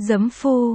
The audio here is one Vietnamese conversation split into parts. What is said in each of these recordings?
Giấm phu,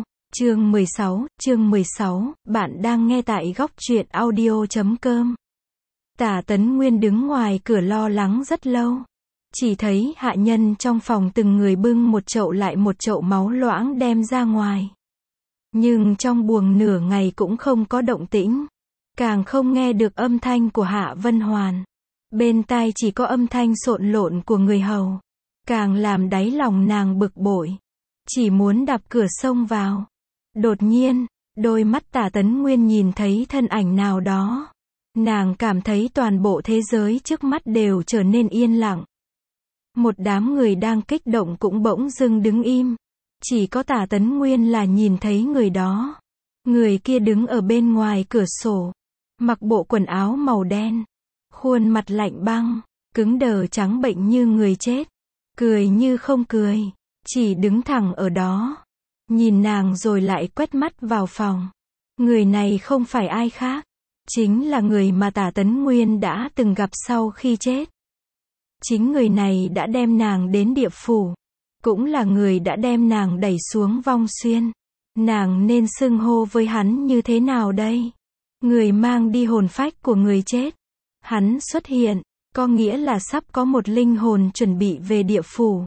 chương 16, bạn đang nghe tại góc truyện audio.com. Tả Tấn Nguyên đứng ngoài cửa lo lắng rất lâu. Chỉ thấy hạ nhân trong phòng từng người bưng một chậu lại một chậu máu loãng đem ra ngoài. Nhưng trong buồng nửa ngày cũng không có động tĩnh. Càng không nghe được âm thanh của Hạ Vân Hoàn. Bên tai chỉ có âm thanh xộn lộn của người hầu. Càng làm đáy lòng nàng bực bội. Chỉ muốn đạp cửa xông vào. Đột nhiên, đôi mắt Tả Tấn Nguyên nhìn thấy thân ảnh nào đó. Nàng cảm thấy toàn bộ thế giới trước mắt đều trở nên yên lặng. Một đám người đang kích động cũng bỗng dưng đứng im. Chỉ có Tả Tấn Nguyên là nhìn thấy người đó. Người kia đứng ở bên ngoài cửa sổ. Mặc bộ quần áo màu đen. Khuôn mặt lạnh băng, cứng đờ trắng bệnh như người chết. Cười như không cười. Chỉ đứng thẳng ở đó. Nhìn nàng rồi lại quét mắt vào phòng. Người này không phải ai khác. Chính là người mà Tả Tấn Nguyên đã từng gặp sau khi chết. Chính người này đã đem nàng đến địa phủ. Cũng là người đã đem nàng đẩy xuống vong xuyên. Nàng nên xưng hô với hắn như thế nào đây? Người mang đi hồn phách của người chết. Hắn xuất hiện, có nghĩa là sắp có một linh hồn chuẩn bị về địa phủ.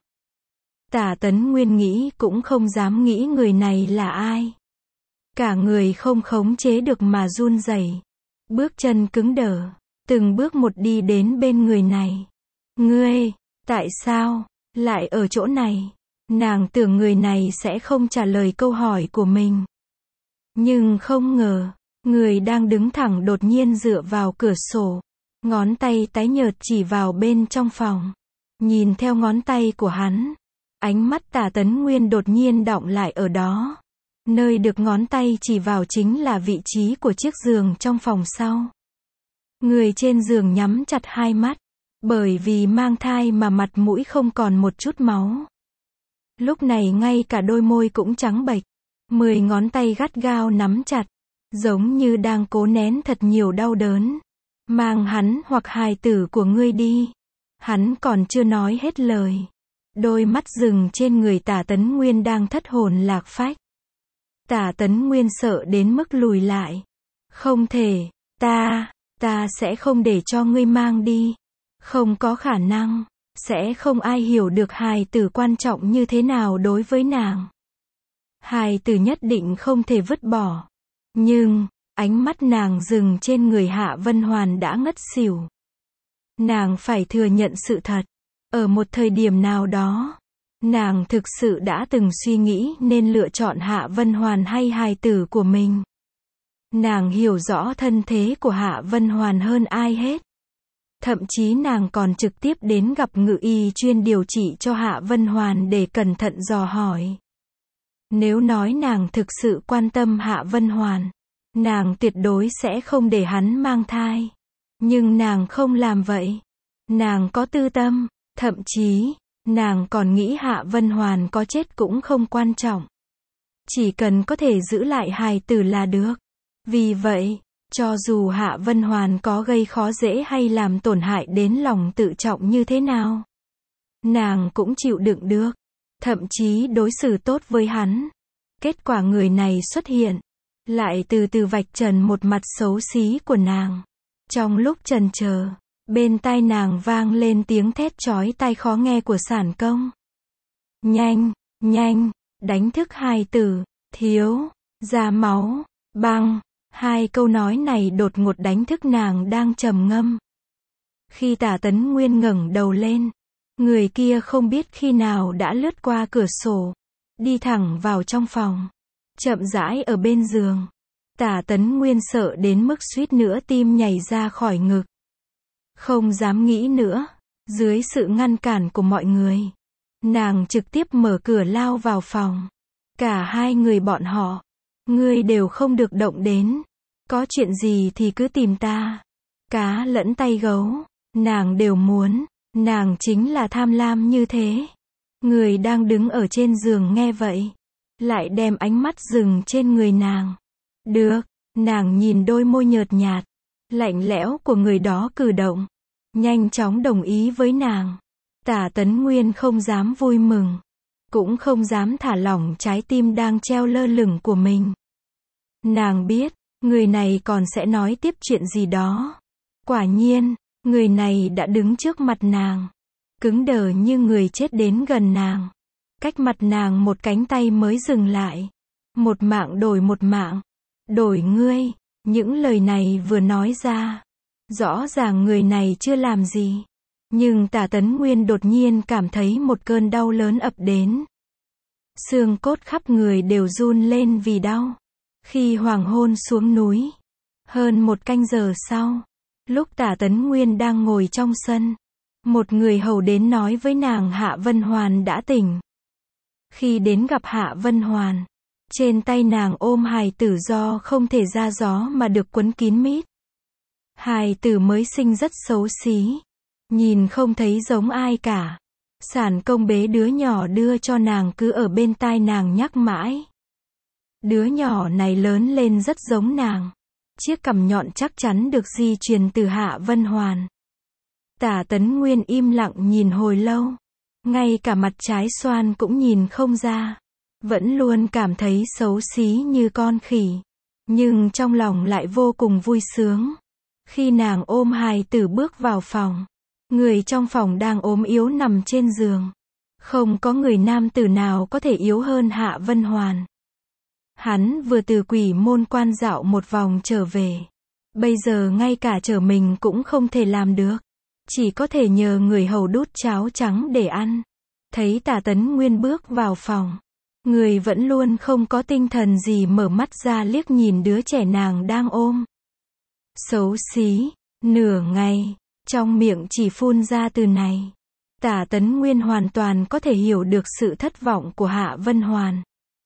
Tả Tấn Nguyên nghĩ cũng không dám nghĩ người này là ai. Cả người không khống chế được mà run rẩy, bước chân cứng đờ, từng bước một đi đến bên người này. Ngươi, tại sao lại ở chỗ này? Nàng tưởng người này sẽ không trả lời câu hỏi của mình. Nhưng không ngờ, người đang đứng thẳng đột nhiên dựa vào cửa sổ, ngón tay tái nhợt chỉ vào bên trong phòng. Nhìn theo ngón tay của hắn, ánh mắt Tả Tấn Nguyên đột nhiên đọng lại ở đó. Nơi được ngón tay chỉ vào chính là vị trí của chiếc giường trong phòng sau. Người trên giường nhắm chặt hai mắt, bởi vì mang thai mà mặt mũi không còn một chút máu. Lúc này ngay cả đôi môi cũng trắng bệch, 10 ngón tay gắt gao nắm chặt, giống như đang cố nén thật nhiều đau đớn. Mang hắn hoặc hài tử của ngươi đi. Hắn còn chưa nói hết lời. Đôi mắt rừng trên người Tả Tấn Nguyên đang thất hồn lạc phách. Tả Tấn Nguyên sợ đến mức lùi lại. Không thể, ta sẽ không để cho ngươi mang đi. Không có khả năng, sẽ không ai hiểu được hài tử quan trọng như thế nào đối với nàng. Hài tử nhất định không thể vứt bỏ. Nhưng, ánh mắt nàng dừng trên người Hạ Vân Hoàn đã ngất xỉu. Nàng phải thừa nhận sự thật. Ở một thời điểm nào đó, nàng thực sự đã từng suy nghĩ nên lựa chọn Hạ Vân Hoàn hay hài tử của mình. Nàng hiểu rõ thân thế của Hạ Vân Hoàn hơn ai hết. Thậm chí nàng còn trực tiếp đến gặp ngự y chuyên điều trị cho Hạ Vân Hoàn để cẩn thận dò hỏi. Nếu nói nàng thực sự quan tâm Hạ Vân Hoàn, nàng tuyệt đối sẽ không để hắn mang thai. Nhưng nàng không làm vậy. Nàng có tư tâm, thậm chí, nàng còn nghĩ Hạ Vân Hoàn có chết cũng không quan trọng. Chỉ cần có thể giữ lại hài tử là được. Vì vậy, cho dù Hạ Vân Hoàn có gây khó dễ hay làm tổn hại đến lòng tự trọng như thế nào, nàng cũng chịu đựng được. Thậm chí đối xử tốt với hắn. Kết quả người này xuất hiện, lại từ từ vạch trần một mặt xấu xí của nàng. Trong lúc chần chờ, bên tai nàng vang lên tiếng thét chói tai khó nghe của sản công. Nhanh, đánh thức hài tử, thiếu, ra máu, băng. Hai câu nói này đột ngột đánh thức nàng đang trầm ngâm. Khi Tả Tấn Nguyên ngẩng đầu lên, người kia không biết khi nào đã lướt qua cửa sổ, đi thẳng vào trong phòng, chậm rãi ở bên giường. Tả Tấn Nguyên sợ đến mức suýt nữa tim nhảy ra khỏi ngực. Không dám nghĩ nữa, dưới sự ngăn cản của mọi người, nàng trực tiếp mở cửa lao vào phòng. Cả hai người bọn họ, ngươi đều không được động đến. Có chuyện gì thì cứ tìm ta. Cá lẫn tay gấu, nàng đều muốn. Nàng chính là tham lam như thế. Người đang đứng ở trên giường nghe vậy, lại đem ánh mắt dừng trên người nàng. Được, nàng nhìn đôi môi nhợt nhạt, lạnh lẽo của người đó cử động, nhanh chóng đồng ý với nàng. Tả Tấn Nguyên không dám vui mừng. cũng không dám thả lỏng trái tim đang treo lơ lửng của mình. Nàng biết, người này còn sẽ nói tiếp chuyện gì đó. Quả nhiên, người này đã đứng trước mặt nàng, cứng đờ như người chết đến gần nàng. Cách mặt nàng một cánh tay mới dừng lại. Một mạng đổi một mạng. Đổi ngươi. Những lời này vừa nói ra, rõ ràng người này chưa làm gì. Nhưng Tả Tấn Nguyên đột nhiên cảm thấy một cơn đau lớn ập đến. Xương cốt khắp người đều run lên vì đau. Khi hoàng hôn xuống núi, hơn một canh giờ sau, lúc Tả Tấn Nguyên đang ngồi trong sân, một người hầu đến nói với nàng Hạ Vân Hoàn đã tỉnh. Khi đến gặp Hạ Vân Hoàn, trên tay nàng ôm hài tử do không thể ra gió mà được quấn kín mít. Hài tử mới sinh rất xấu xí, nhìn không thấy giống ai cả. Sản công bế đứa nhỏ đưa cho nàng cứ ở bên tai nàng nhắc mãi. Đứa nhỏ này lớn lên rất giống nàng. Chiếc cằm nhọn chắc chắn được di truyền từ Hạ Vân Hoàn. Tả Tấn Nguyên im lặng nhìn hồi lâu. Ngay cả mặt trái xoan cũng nhìn không ra. Vẫn luôn cảm thấy xấu xí như con khỉ. Nhưng trong lòng lại vô cùng vui sướng. Khi nàng ôm hài tử bước vào phòng, người trong phòng đang ốm yếu nằm trên giường. Không có người nam tử nào có thể yếu hơn Hạ Vân Hoàn. Hắn vừa từ Quỷ Môn Quan dạo một vòng trở về. Bây giờ ngay cả trở mình cũng không thể làm được. Chỉ có thể nhờ người hầu đút cháo trắng để ăn. Thấy Tả Tấn Nguyên bước vào phòng, người vẫn luôn không có tinh thần gì mở mắt ra liếc nhìn đứa trẻ nàng đang ôm. Xấu xí, nửa ngày, trong miệng chỉ phun ra từ này. Tả Tấn Nguyên hoàn toàn có thể hiểu được sự thất vọng của Hạ Vân Hoàn.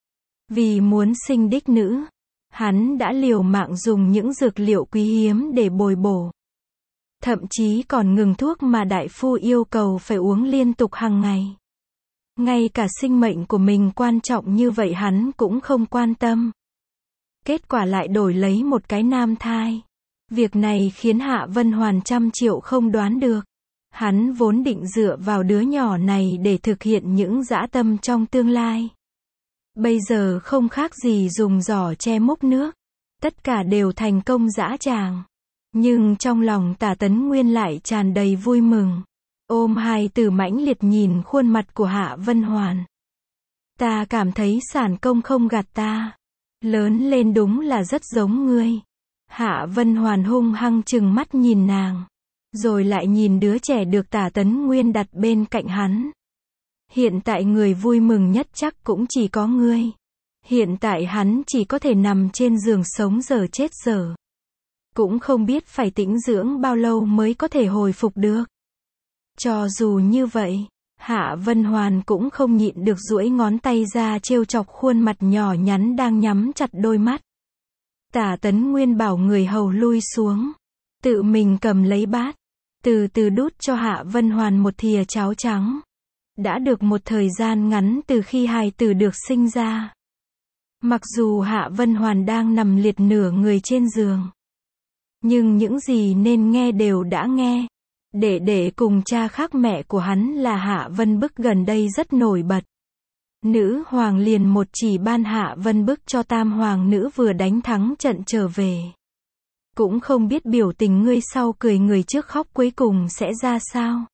Vì muốn sinh đích nữ, hắn đã liều mạng dùng những dược liệu quý hiếm để bồi bổ. Thậm chí còn ngừng thuốc mà đại phu yêu cầu phải uống liên tục hàng ngày. Ngay cả sinh mệnh của mình quan trọng như vậy hắn cũng không quan tâm. Kết quả lại đổi lấy một cái nam thai. Việc này khiến Hạ Vân Hoàn trăm triệu không đoán được. Hắn vốn định dựa vào đứa nhỏ này để thực hiện những dã tâm trong tương lai. Bây giờ không khác gì dùng giỏ che múc nước. Tất cả đều thành công dã tràng. Nhưng trong lòng Tả Tấn Nguyên lại tràn đầy vui mừng. Ôm hài tử mãnh liệt nhìn khuôn mặt của Hạ Vân Hoàn. Ta cảm thấy sản công không gạt ta. Lớn lên đúng là rất giống ngươi. Hạ Vân Hoàn hung hăng trừng mắt nhìn nàng. Rồi lại nhìn đứa trẻ được Tả Tấn Nguyên đặt bên cạnh hắn. Hiện tại người vui mừng nhất chắc cũng chỉ có ngươi. Hiện tại hắn chỉ có thể nằm trên giường sống giờ chết giờ. Cũng không biết phải tĩnh dưỡng bao lâu mới có thể hồi phục được. Cho dù như vậy, Hạ Vân Hoàn cũng không nhịn được duỗi ngón tay ra trêu chọc khuôn mặt nhỏ nhắn đang nhắm chặt đôi mắt. Tả Tấn Nguyên bảo người hầu lui xuống. Tự mình cầm lấy bát. Từ từ đút cho Hạ Vân Hoàn một thìa cháo trắng. Đã được một thời gian ngắn từ khi hài tử được sinh ra. Mặc dù Hạ Vân Hoàn đang nằm liệt nửa người trên giường. Nhưng những gì nên nghe đều đã nghe. Đệ cùng cha khác mẹ của hắn là Hạ Vân Bức gần đây rất nổi bật. Nữ hoàng liền một chỉ ban Hạ Vân Bức cho tam hoàng nữ vừa đánh thắng trận trở về. Cũng không biết biểu tình ngươi sau cười người trước khóc cuối cùng sẽ ra sao.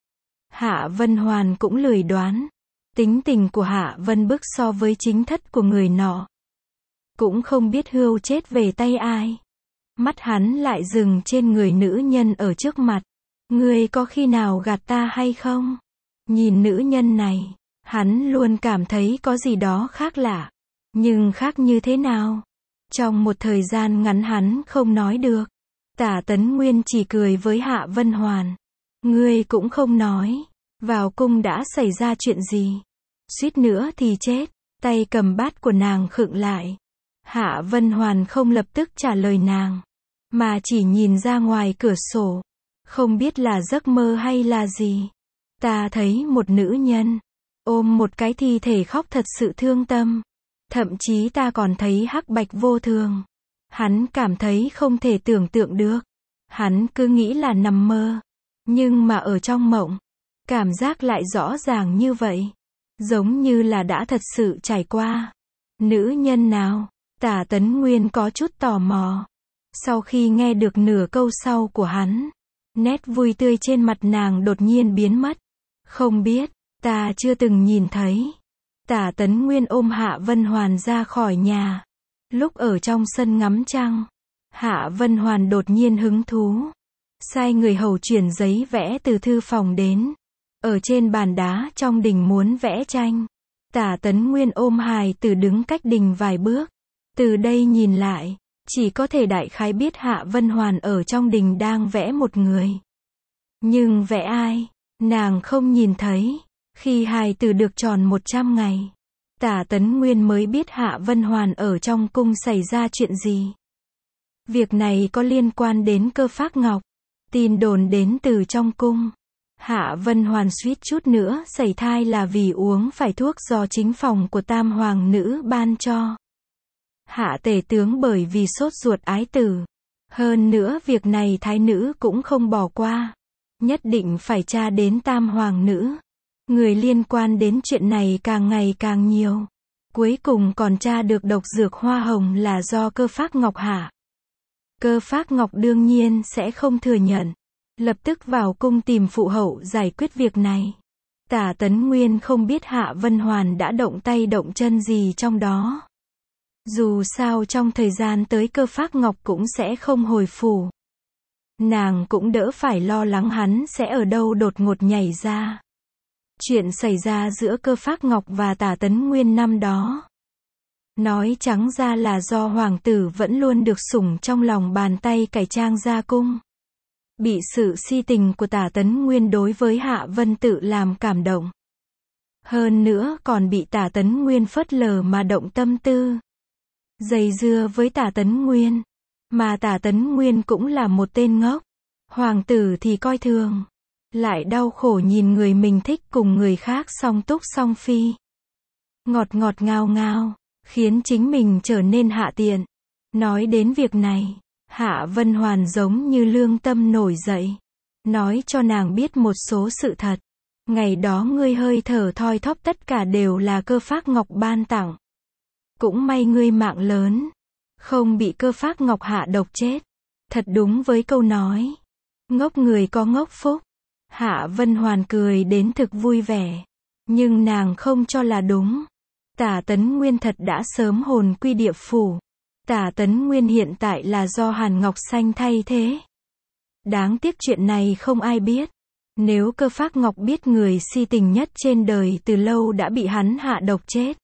Hạ Vân Hoàn cũng lười đoán. Tính tình của Hạ Vân Bức so với chính thất của người nọ. Cũng không biết hươu chết về tay ai. Mắt hắn lại dừng trên người nữ nhân ở trước mặt. Ngươi có khi nào gạt ta hay không? Nhìn nữ nhân này, hắn luôn cảm thấy có gì đó khác lạ. Nhưng khác như thế nào? Trong một thời gian ngắn hắn không nói được. Tả Tấn Nguyên chỉ cười với Hạ Vân Hoàn. Ngươi cũng không nói. Vào cung đã xảy ra chuyện gì? Suýt nữa thì chết. Tay cầm bát của nàng khựng lại. Hạ Vân Hoàn không lập tức trả lời nàng. Mà chỉ nhìn ra ngoài cửa sổ. Không biết là giấc mơ hay là gì. Ta thấy một nữ nhân ôm một cái thi thể khóc thật sự thương tâm. Thậm chí ta còn thấy hắc bạch vô thường. Hắn cảm thấy không thể tưởng tượng được. Hắn cứ nghĩ là nằm mơ. Nhưng mà ở trong mộng, cảm giác lại rõ ràng như vậy. Giống như là đã thật sự trải qua. Nữ nhân nào? Tả Tấn Nguyên có chút tò mò. Sau khi nghe được nửa câu sau của hắn, nét vui tươi trên mặt nàng đột nhiên biến mất. Không biết, ta chưa từng nhìn thấy. Tả Tấn Nguyên ôm Hạ Vân Hoàn ra khỏi nhà. Lúc ở trong sân ngắm trăng, Hạ Vân Hoàn đột nhiên hứng thú. Sai người hầu chuyển giấy vẽ từ thư phòng đến. Ở trên bàn đá trong đình muốn vẽ tranh. Tả Tấn Nguyên ôm hài tử đứng cách đình vài bước. Từ đây nhìn lại, chỉ có thể đại khái biết Hạ Vân Hoàn ở trong đình đang vẽ một người. Nhưng vẽ ai? Nàng không nhìn thấy. Khi hài tử được tròn 100 ngày, Tả Tấn Nguyên mới biết Hạ Vân Hoàn ở trong cung xảy ra chuyện gì. Việc này có liên quan đến Cơ Phác Ngọc. Tin đồn đến từ trong cung. Hạ Vân Hoàn suýt chút nữa sảy thai là vì uống phải thuốc do chính phòng của Tam Hoàng nữ ban cho. Hạ tể tướng bởi vì sốt ruột ái tử. Hơn nữa việc này thái nữ cũng không bỏ qua. Nhất định phải tra đến Tam Hoàng nữ. Người liên quan đến chuyện này càng ngày càng nhiều. Cuối cùng còn tra được độc dược hoa hồng là do Cơ Phác Ngọc hạ. Cơ Phác Ngọc đương nhiên sẽ không thừa nhận. Lập tức vào cung tìm phụ hậu giải quyết việc này. Tả Tấn Nguyên không biết Hạ Vân Hoàn đã động tay động chân gì trong đó. Dù sao trong thời gian tới Cơ Phác Ngọc cũng sẽ không hồi phủ. Nàng cũng đỡ phải lo lắng hắn sẽ ở đâu đột ngột nhảy ra. Chuyện xảy ra giữa Cơ Phác Ngọc và Tả Tấn Nguyên năm đó. Nói trắng ra là do hoàng tử vẫn luôn được sủng trong lòng bàn tay cải trang ra cung. Bị sự si tình của Tả Tấn Nguyên đối với Hạ Vân Tự làm cảm động. Hơn nữa còn bị Tả Tấn Nguyên phớt lờ mà động tâm tư. Dây dưa với Tả Tấn Nguyên. Mà Tả Tấn Nguyên cũng là một tên ngốc. Hoàng tử thì coi thường. Lại đau khổ nhìn người mình thích cùng người khác song túc song phi. Ngọt ngọt ngào ngào, khiến chính mình trở nên hạ tiện. Nói đến việc này, Hạ Vân Hoàn giống như lương tâm nổi dậy. Nói cho nàng biết một số sự thật. Ngày đó ngươi hơi thở thoi thóp tất cả đều là Cơ Phác Ngọc ban tặng. Cũng may ngươi mạng lớn. Không bị Cơ Phác Ngọc hạ độc chết. Thật đúng với câu nói. Ngốc người có ngốc phúc. Hạ Vân Hoàn cười đến thực vui vẻ. Nhưng nàng không cho là đúng. Tả Tấn Nguyên thật đã sớm hồn quy địa phủ. Tả Tấn Nguyên hiện tại là do Hàn Ngọc Xanh thay thế. Đáng tiếc chuyện này không ai biết. Nếu Cơ Phác Ngọc biết người si tình nhất trên đời từ lâu đã bị hắn hạ độc chết.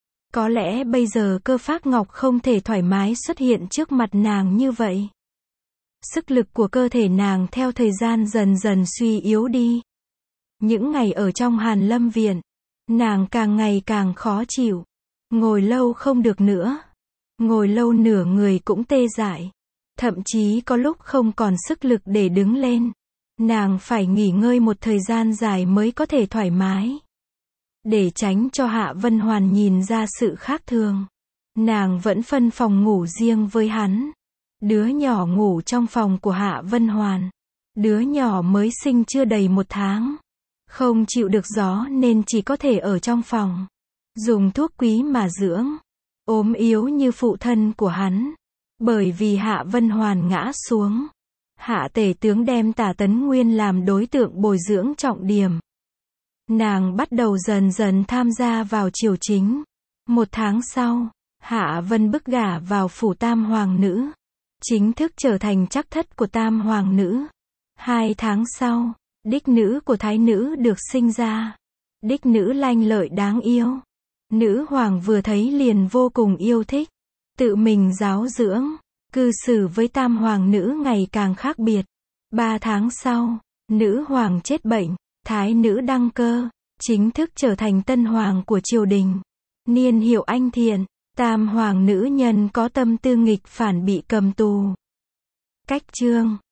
Có lẽ bây giờ Cơ Phác Ngọc không thể thoải mái xuất hiện trước mặt nàng như vậy. Sức lực của cơ thể nàng theo thời gian dần dần suy yếu đi. Những ngày ở trong Hàn Lâm Viện, nàng càng ngày càng khó chịu. Ngồi lâu không được nữa. Ngồi lâu nửa người cũng tê dại. Thậm chí có lúc không còn sức lực để đứng lên. Nàng phải nghỉ ngơi một thời gian dài mới có thể thoải mái. Để tránh cho Hạ Vân Hoàn nhìn ra sự khác thường, nàng vẫn phân phòng ngủ riêng với hắn. Đứa nhỏ ngủ trong phòng của Hạ Vân Hoàn. Đứa nhỏ mới sinh chưa đầy 1 tháng. Không chịu được gió nên chỉ có thể ở trong phòng. Dùng thuốc quý mà dưỡng. Ốm yếu như phụ thân của hắn. Bởi vì Hạ Vân Hoàn ngã xuống. Hạ tể tướng đem Tả Tấn Nguyên làm đối tượng bồi dưỡng trọng điểm. Nàng bắt đầu dần dần tham gia vào triều chính. 1 tháng sau, Hạ Vân bức gả vào phủ Tam Hoàng nữ. Chính thức trở thành trắc thất của Tam Hoàng nữ. 2 tháng sau, đích nữ của thái nữ được sinh ra. Đích nữ lanh lợi đáng yêu. Nữ hoàng vừa thấy liền vô cùng yêu thích. Tự mình giáo dưỡng. Cư xử với Tam Hoàng nữ ngày càng khác biệt. 3 tháng sau, nữ hoàng chết bệnh. Thái nữ đăng cơ. Chính thức trở thành tân hoàng của triều đình. Niên hiệu Anh Thiện. Tam Hoàng nữ nhân có tâm tư nghịch phản bị cầm tù. Cách chương